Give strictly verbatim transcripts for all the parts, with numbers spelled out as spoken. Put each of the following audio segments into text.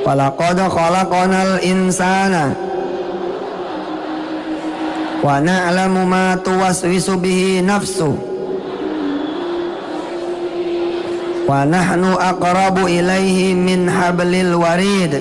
walaqad khalaqnal insana wa na'lamu ma tuwaswisu bihi nafsu wa nahnu aqrabu ilaihi min hablil warid.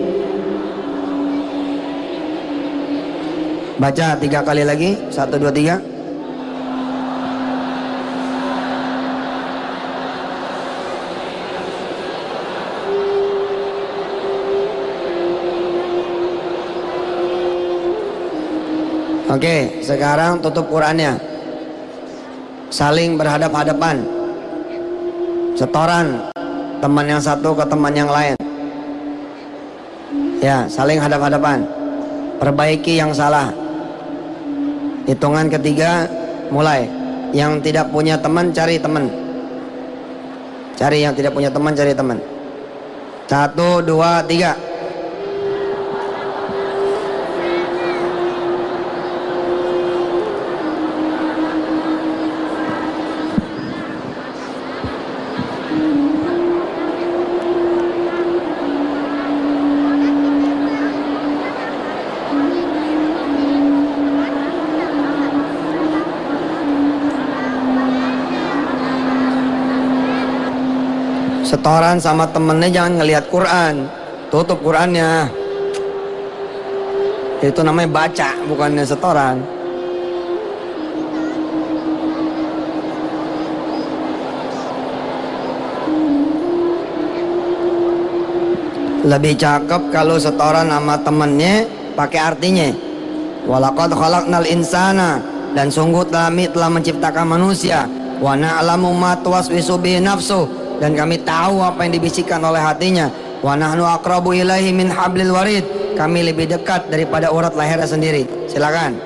Baca tiga kali lagi, satu dua tiga. Oke, sekarang tutup Qurannya. Saling berhadap-hadapan. Setoran teman yang satu ke teman yang lain. Ya, saling hadap-hadapan. Perbaiki yang salah. Hitungan ketiga mulai. Yang tidak punya teman cari teman. Cari yang tidak punya teman, cari teman. Satu, dua, tiga. Setoran sama temennya jangan ngelihat Quran, tutup Qurannya. Itu namanya baca, bukannya setoran. Lebih cakep kalau setoran sama temennya pakai artinya. Walaqad khalaqnal insana, dan sungguh kami telah menciptakan manusia. Wa na'lamu ma tuwaswisu bihi nafsu, dan kami tahu apa yang dibisikkan oleh hatinya. Wa nahnu aqrabu ilaihi min hablil warid, kami lebih dekat daripada urat lehernya sendiri. Silakan.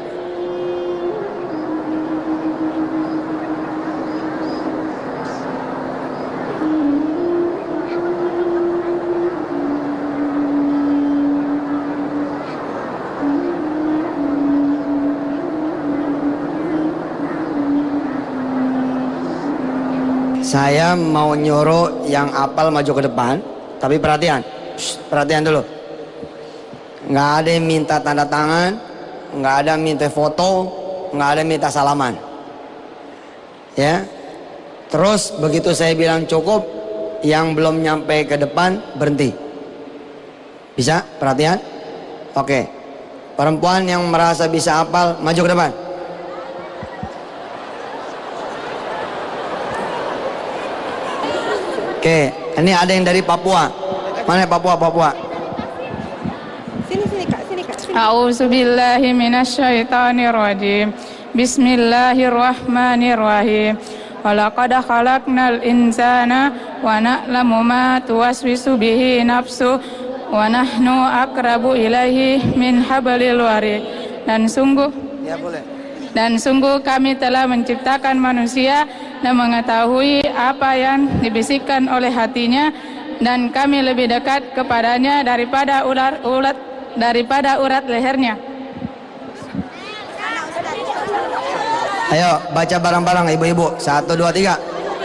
Saya mau nyuruh yang apal maju ke depan, tapi perhatian, Shh, perhatian dulu. Nggak ada yang minta tanda tangan, nggak ada yang minta foto, nggak ada yang minta salaman. Ya, terus begitu saya bilang cukup, yang belum nyampe ke depan berhenti. Bisa? Perhatian? Oke. Perempuan yang merasa bisa apal maju ke depan. Oke, ini ada yang dari Papua. Mana Papua? Papua. Sini sini Kak, sini Kak. Sini. A'udzubillahi minasyaitonirrajim. Bismillahirrahmanirrahim. Walaqad khalaqnal insana wa na'lamu ma tuwaswisu bihi nafsu wa nahnu aqrabu ilaihi min hablil warid. Dan sungguh Ya boleh. Dan sungguh kami telah menciptakan manusia dan mengetahui apa yang dibisikkan oleh hatinya, dan kami lebih dekat kepadanya daripada urat urat daripada urat lehernya. Ayo baca bareng-bareng ibu-ibu. Satu, dua, tiga.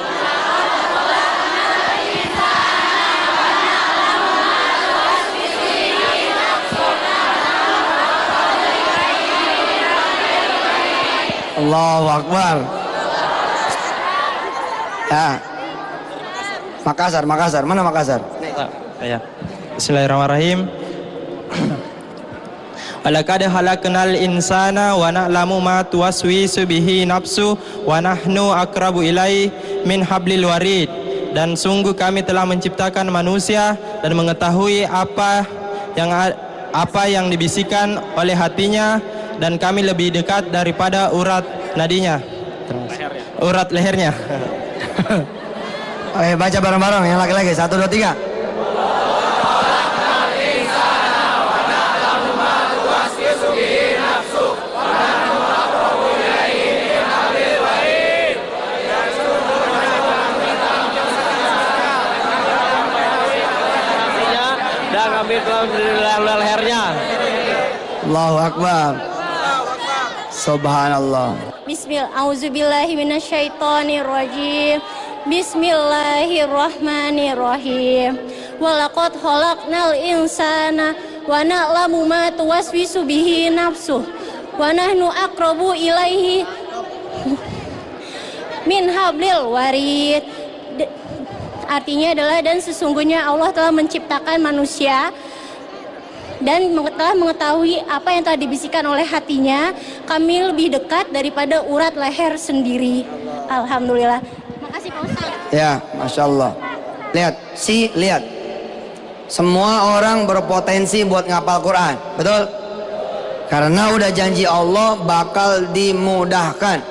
Allahu Akbar. Ya. Makassar, Makassar. Mana Makassar? Ya. Bismillahirrahmanirrahim. Walaqad khalaqnal insana wa na'lamu ma tuwaswisu bihi nafsu wa nahnu aqrabu ilaihi min hablil warid. Dan sungguh kami telah menciptakan manusia dan mengetahui apa yang apa yang dibisikkan oleh hatinya, dan kami lebih dekat daripada urat nadinya, lehernya. urat lehernya. Oke, baca bareng-bareng yang laki-laki. Satu, dua, tiga. Dan kami telah menciptakan lehernya. Allahu Akbar. Subhanallah. Bismillah, auzubillahi minasyaitonirrajim. Bismillahirrahmanirrahim. walaqad khalaqnal insana wa na'lamu ma tuwaswisu bihi nafsuh wa nahnu aqrabu ilaihi min hablil warid. Artinya adalah, dan sesungguhnya Allah telah menciptakan manusia dan telah mengetahui apa yang telah dibisikkan oleh hatinya. Kami lebih dekat daripada urat leher sendiri. Alhamdulillah. Makasih Pak Ustaz. Ya, Masya Allah. Lihat, si, lihat. Semua orang berpotensi buat ngapal Quran, betul? Karena udah janji Allah bakal dimudahkan.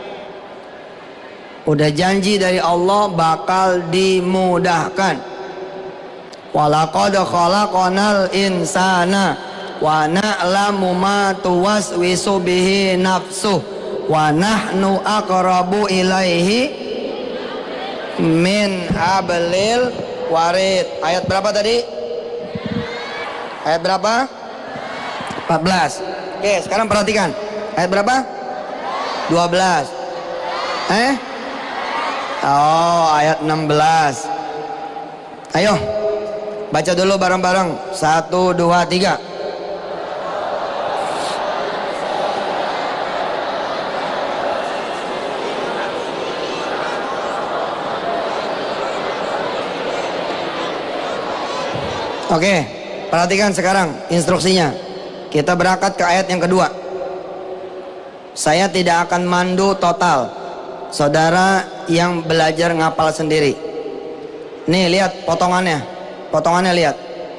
Udah janji dari Allah bakal dimudahkan. Walaqad khalaqnal insana wa na'lamu ma tuwaswisu bihi nafsuh wa nahnu aqrabu ilaihi min hablil warid. Ayat berapa tadi? Ayat berapa? empat belas. Oke, sekarang perhatikan. Ayat berapa? dua belas. Eh? Oh, ayat enam belas. Ayo, baca dulu bareng-bareng. Satu, dua, tiga. Oke, perhatikan sekarang instruksinya. Kita berangkat ke ayat yang kedua. Saya tidak akan mandu total saudara yang belajar ngapal sendiri. Nih, lihat potongannya. Potongannya lihat.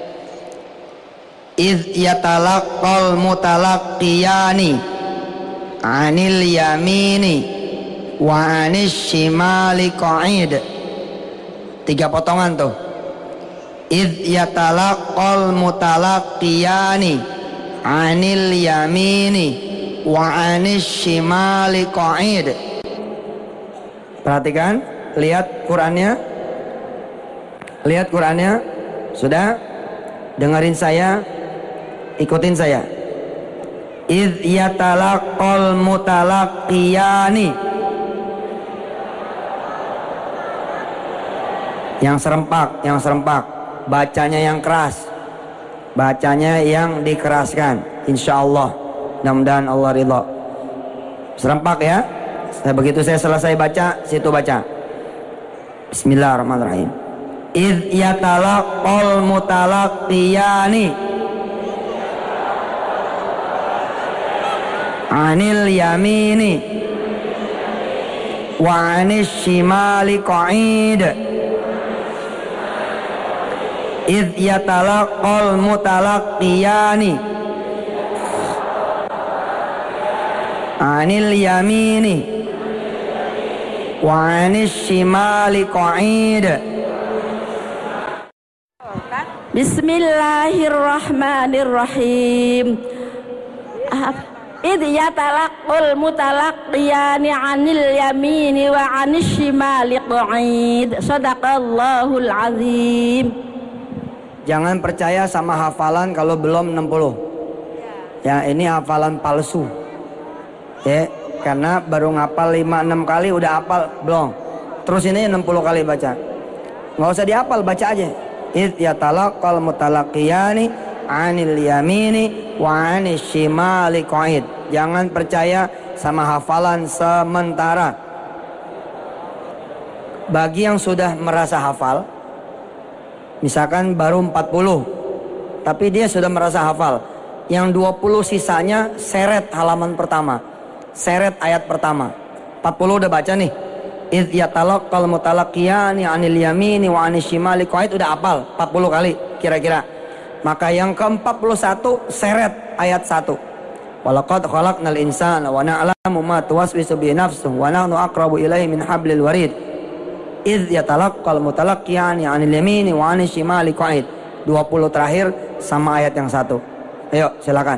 Idh yatalaqqal mutalaqqiyani anil yamini wa anis shimali qa'id. Tiga potongan tuh. Idh yatalaqqal mutalaqqiyani anil yamini wa anis shimali qa'id. Perhatikan, lihat Qurannya. Lihat Qurannya. Sudah? Dengerin saya, ikutin saya. Idh yatalaqqal mutalaqqiyani. Yang serempak, yang serempak. Bacanya yang keras. Bacanya yang dikeraskan. Insya Allah. Mudah-mudahan Allah ridha. Serempak ya. Begitu saya selesai baca, situ baca. Bismillahirrahmanirrahim. Idh yatalaqqal mutalaqqiyani anil yamini wa anis shimali qa'id. Idh yatalaqqal mutalaqqiyani anil yamini wa anis shimali qa'id. Bismillahirrahmanirrahim. Idh yatalaqqal mutalaqqiyani anil yamini wa anis shimali qa'id. Shadaqallahul azim. Jangan percaya sama hafalan kalau belum enam puluh. Ya, ini hafalan palsu. Ya, karena baru ngapal lima enam kali udah hafal belum. Terus ini enam puluh kali baca. Nggak usah dihafal, baca aja. Idh yatalaqqal mutalaqqiyani anil yamini wa anis shimali qa'id. Jangan percaya sama hafalan sementara. Bagi yang sudah merasa hafal, misalkan baru empat puluh, tapi dia sudah merasa hafal, yang dua puluh sisanya seret halaman pertama, seret ayat pertama. empat puluh udah baca nih. Idh yatalaqqal mutalaqqiyani anil yamini wa anis shimali qa'id, udah hafal empat puluh kali kira-kira. Maka yang ke empat puluh satu seret ayat satu. Walaqad khalaqnal insana wa na'lamu ma tuwaswisu bihi nafsuhu wa nahnu aqrabu ilaihi min hablil warid. Idh yatalaqqal mutalaqqiyani anil yamini wa anis shimali qa'id. dua puluh terakhir sama ayat yang satu. Ayo silakan.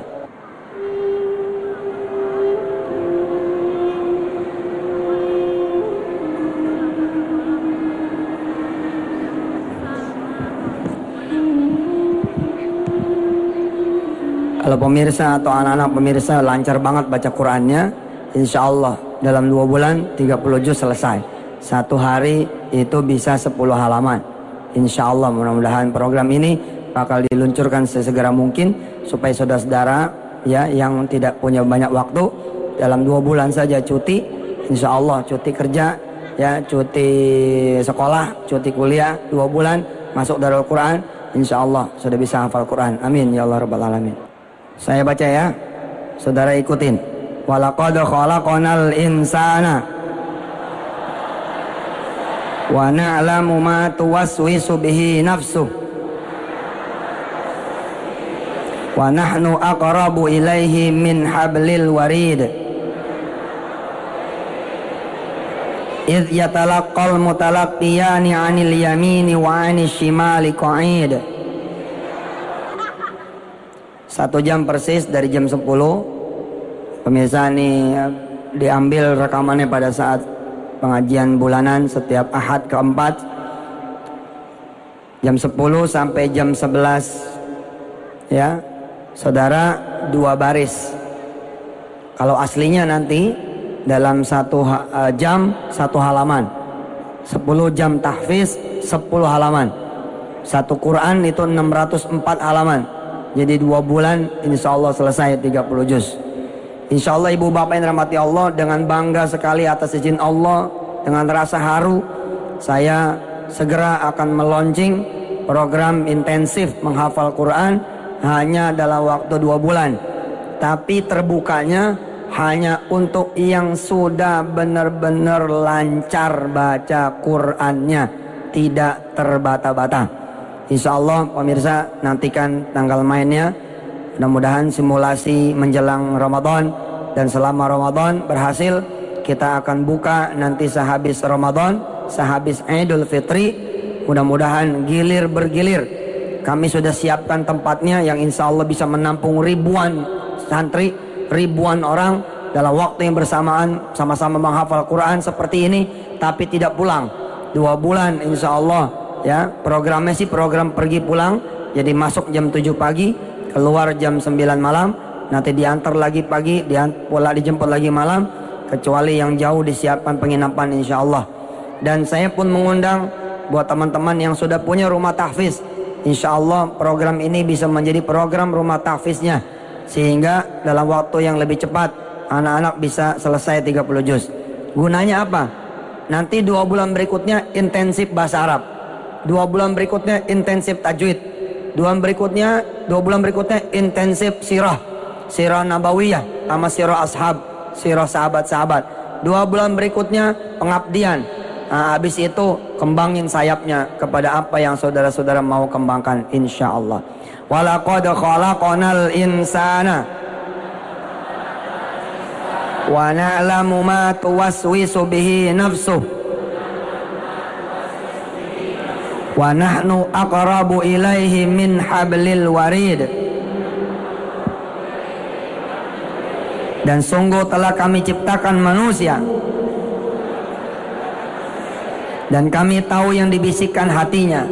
Kalau pemirsa atau anak-anak pemirsa lancar banget baca Qurannya, insya Allah dalam dua bulan tiga puluh juz selesai. Satu hari itu bisa sepuluh halaman. Insya Allah mudah-mudahan program ini bakal diluncurkan sesegera mungkin supaya saudara-saudara ya yang tidak punya banyak waktu dalam dua bulan saja cuti, insya Allah cuti kerja ya, cuti sekolah, cuti kuliah dua bulan masuk Darul Quran, insya Allah sudah bisa hafal Quran. Amin ya Allah rabbal alamin. Saya baca ya, saudara ikutin. Walaqad khalaqnal insana wa na'lamu ma tuwaswisu bihi nafsuh wa nahnu aqrabu ilaihi min hablil warid idh yatalaqqal mutalaqqiyani 'anil yamini wa 'anil shimali qa'id. Satu jam persis dari jam sepuluh. Pemirsa, ini diambil rekamannya pada saat pengajian bulanan setiap Ahad keempat jam sepuluh sampai jam sebelas ya. Saudara dua baris. Kalau aslinya nanti dalam satu jam satu halaman, sepuluh jam tahfiz sepuluh halaman, satu Quran itu enam ratus empat halaman, jadi dua bulan insya Allah selesai tiga puluh juz. Insya Allah ibu bapak yang dirahmati Allah, dengan bangga sekali atas izin Allah, dengan rasa haru saya segera akan meluncing program intensif menghafal Quran hanya dalam waktu dua bulan, tapi terbukanya hanya untuk yang sudah benar-benar lancar baca Qur'annya, tidak terbata-bata. Insya Allah pemirsa nantikan tanggal mainnya. Mudah-mudahan simulasi menjelang Ramadan dan selama Ramadan berhasil. Kita akan buka nanti sehabis Ramadan, sehabis Idul Fitri. Mudah-mudahan gilir bergilir. Kami sudah siapkan tempatnya yang insya Allah bisa menampung ribuan santri, ribuan orang dalam waktu yang bersamaan sama-sama menghafal Quran seperti ini, tapi tidak pulang. Dua bulan insya Allah ya. Programnya sih program pergi pulang, jadi masuk jam tujuh pagi, keluar jam sembilan malam, nanti diantar lagi pagi, diantar, pula dijemput lagi malam, kecuali yang jauh disiapkan penginapan insya Allah. Dan saya pun mengundang buat teman-teman yang sudah punya rumah tahfiz, insya Allah program ini bisa menjadi program rumah tahfiznya, sehingga dalam waktu yang lebih cepat anak-anak bisa selesai tiga puluh juz. Gunanya apa? Nanti dua bulan berikutnya intensif bahasa Arab, dua bulan berikutnya intensif tajwid, dua bulan berikutnya dua bulan berikutnya intensif sirah, sirah nabawiyah sama sirah ashab, sirah sahabat-sahabat. Dua bulan berikutnya pengabdian. Nah, habis itu kembangin sayapnya kepada apa yang saudara-saudara mau kembangkan insya Allah. Walaqad khalaqnal insana wa na'lamu ma tuwaswisu bihi nafsuh wa nahnu aqrabu ilaihi min hablil warid. Dan sungguh telah kami ciptakan manusia dan kami tahu yang dibisikkan hatinya,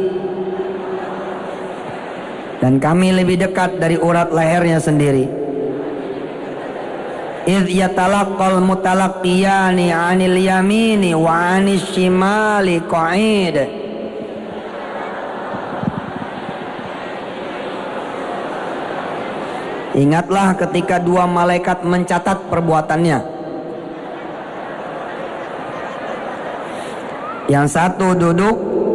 dan kami lebih dekat dari urat lehernya sendiri. Idh yatalaqqal mutalaqqiyani 'anil yamini wa 'anil shimali qa'id. Ingatlah ketika dua malaikat mencatat perbuatannya. Yang satu duduk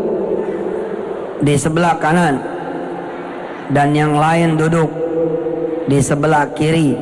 di sebelah kanan dan yang lain duduk di sebelah kiri.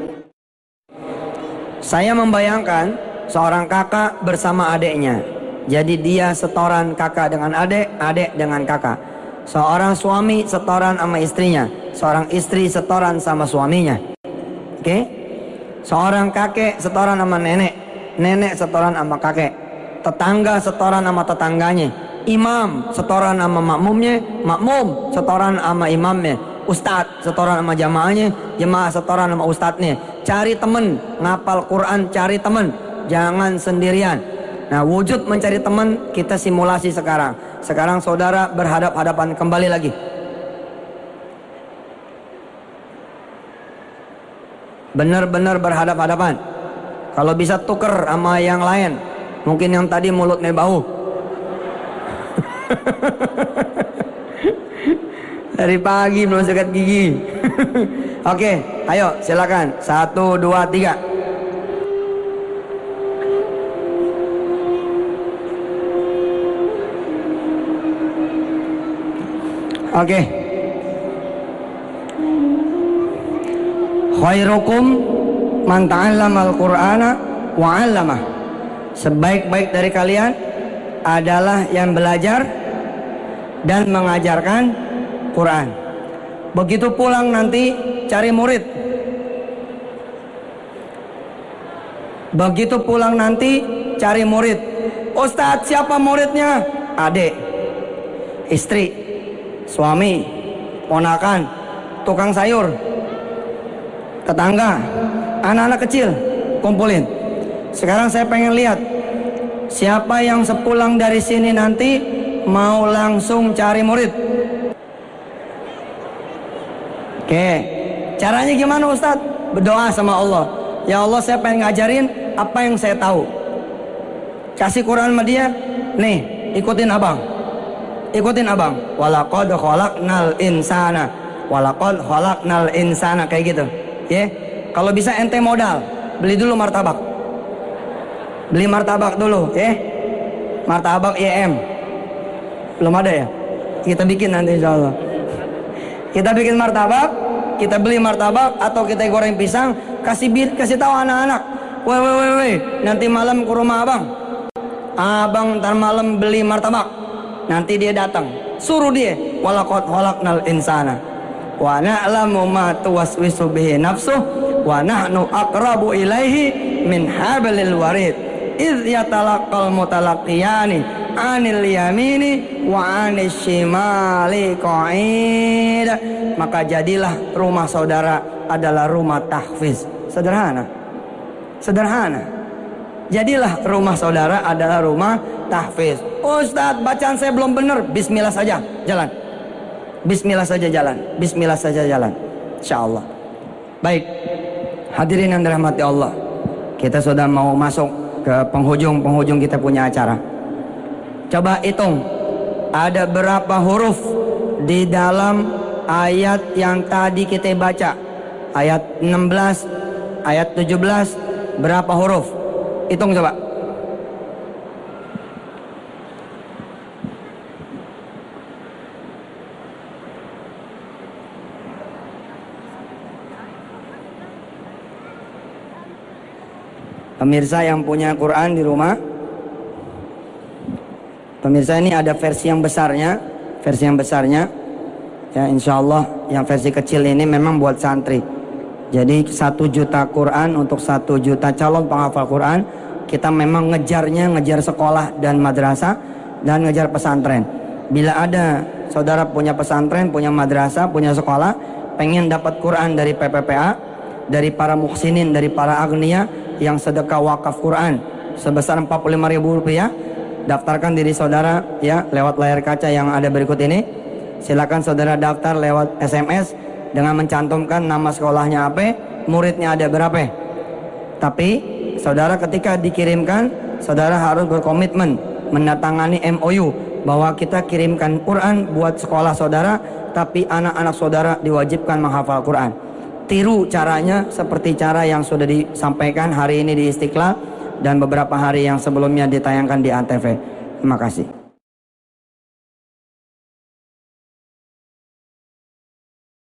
Saya membayangkan seorang kakak bersama adiknya. Jadi dia setoran kakak dengan adik, adik dengan kakak. Seorang suami setoran sama istrinya, seorang istri setoran sama suaminya. Oke? Okay? Seorang kakek setoran sama nenek, nenek setoran sama kakek. Tetangga setoran sama tetangganya, imam setoran sama makmumnya, makmum setoran sama imamnya, ustadz setoran sama jamaahnya, jemaah setoran sama ustadznya. Cari temen ngapal Quran, cari temen, jangan sendirian. Nah, wujud mencari teman kita simulasi sekarang. Sekarang saudara berhadap-hadapan kembali lagi. Benar-benar berhadap-hadapan. Kalau bisa tuker sama yang lain. Mungkin yang tadi mulutnya bau. Dari pagi belum sikat gigi. Oke, ayo silakan. Satu, dua, tiga. Oke. Khairukum man ta'allama al-Qur'ana wa 'allamah. Sebaik-baik dari kalian adalah yang belajar dan mengajarkan Quran. Begitu pulang nanti cari murid. Begitu pulang nanti cari murid. Ustadz, siapa muridnya? Adik, istri, suami, ponakan, tukang sayur, tetangga, anak-anak kecil, kumpulin. Sekarang saya pengen lihat siapa yang sepulang dari sini nanti mau langsung cari murid. Oke, caranya gimana Ustadz? Berdoa sama Allah. Ya Allah, saya pengen ngajarin apa yang saya tahu. Kasih Quran sama dia. Nih, ikutin abang. Ikutin abang. Walaqad khalaqnal insana. Walaqad khalaqnal insana, kayak gitu. Ya. Kalau bisa ente modal, beli dulu martabak. Beli martabak dulu, ya. Martabak I M. Belum ada ya? Kita bikin nanti insyaallah. Kita bikin martabak, kita beli martabak atau kita goreng pisang, kasih bir, kasih tahu anak-anak. Woi woi woi woi, nanti malam ke rumah abang. Abang ntar malam beli martabak. Nanti dia datang, suruh dia. Walaqad khalaqnal insana wa na'lamu ma tuwaswisu bihi nafsuh wa nahnu aqrabu ilaihi min hablil warid. Idh yatalaqal mutalaqiyani anil yamini wa anis shimali qa'id. Maka jadilah rumah saudara adalah rumah tahfiz. Sederhana. Sederhana. Jadilah rumah saudara adalah rumah tahfiz. Ustadz, bacaan saya belum benar. Bismillah saja jalan. Bismillah saja jalan. Bismillah saja jalan. Insyaallah. Baik. Hadirin yang dirahmati Allah, kita sudah mau masuk ke penghujung-penghujung kita punya acara. Coba hitung, ada berapa huruf di dalam ayat yang tadi kita baca? Ayat enam belas, ayat tujuh belas, berapa huruf? Hitung coba. Pemirsa yang punya Quran di rumah, pemirsa, ini ada versi yang besarnya, versi yang besarnya, ya insya Allah. Yang versi kecil ini memang buat santri. Jadi satu juta Quran untuk satu juta calon penghafal Quran. Kita memang ngejarnya, ngejar sekolah dan madrasah dan ngejar pesantren. Bila ada saudara punya pesantren, punya madrasah, punya sekolah, pengen dapat Quran dari P P P A, dari para muhsinin, dari para agniya yang sedekah wakaf Quran sebesar empat puluh lima ribu rupiah, daftarkan diri saudara ya lewat layar kaca yang ada berikut ini. Silakan saudara daftar lewat S M S dengan mencantumkan nama sekolahnya apa, muridnya ada berapa. Tapi saudara ketika dikirimkan, saudara harus berkomitmen menandatangani M O U bahwa kita kirimkan Quran buat sekolah saudara, tapi anak-anak saudara diwajibkan menghafal Quran. Tiru caranya seperti cara yang sudah disampaikan hari ini di Istiqlal dan beberapa hari yang sebelumnya ditayangkan di Antv. Terima kasih.